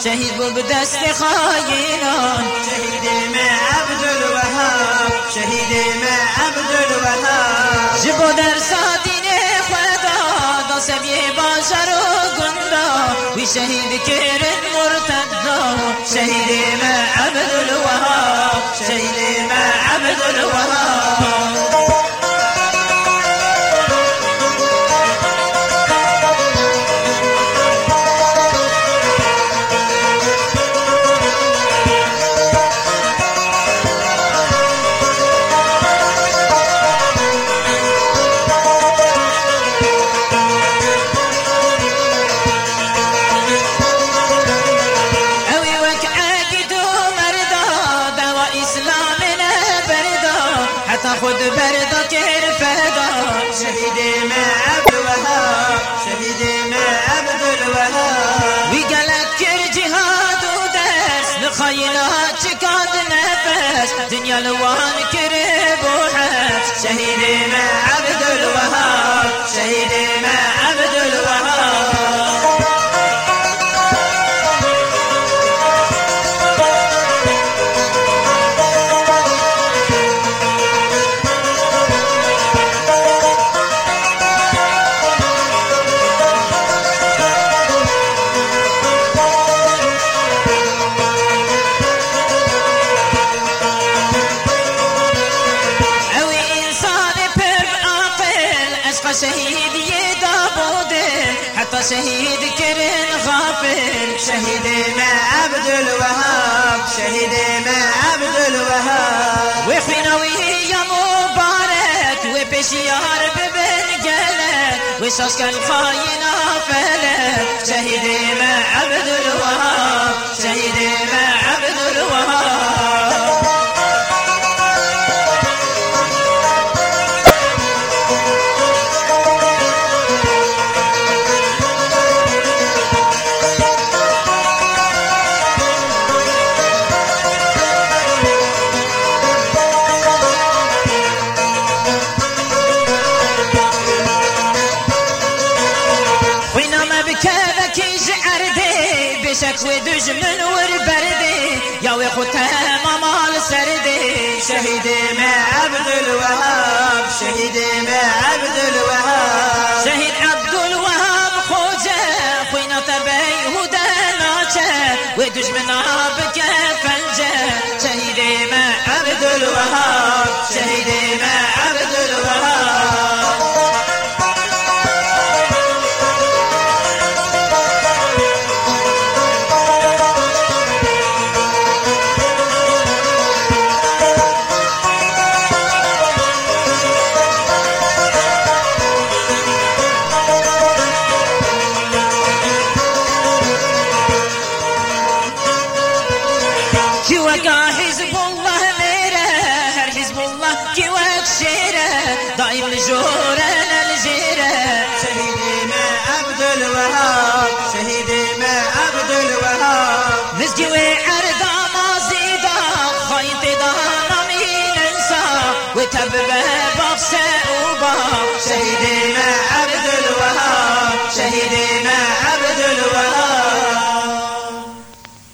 شهید بود دست خاینان شهید ما عبدالوهاب شهید ما عبدالوهاب جبو در سادین خدا دا سبیه باشر و گندا وی شهید کرن مرتدا شهید ما عبدالوهاب شهید ما عبدالوهاب خود بردا کر فدا شهید ما عبدالوهاب شهید ما عبدالوهاب وی گلک کر جهاد و دست لخایلات چکاد نفس دنیا لوان کر بوحت شهید ما عبدالوهاب شهید ما عبدالوهاب شهید یدا بوده حتی شهید کرن غافل شهید ما عبدالوهاب شهید ما عبدالوهاب و خوینوی یا مبارک و پیشیار ببن گلک و شاشکل خاینا فلک شهید ما عبدالوهاب شهید ما عبدالوهاب بشك ودجمن وربردي يا وخوتها مال سردي شهيد ما عبدالوهاب شهيد ما عبدالوهاب شهيد عبدالوهاب خوجة خوينا تبي هدى ناچه ودجمن بك فنجة شهيد ما عبدالوهاب شهيد ما عبدالوهاب كيوكا حزب الله ميره هر حزب الله كيوك شيره دائم الجورة الجيره شهيد ما عبدالوهاب شهيد ما عبدالوهاب نزجوي عرضا ما زيدا خايط دانا مين انسا وتببه بغسة وباب شهيد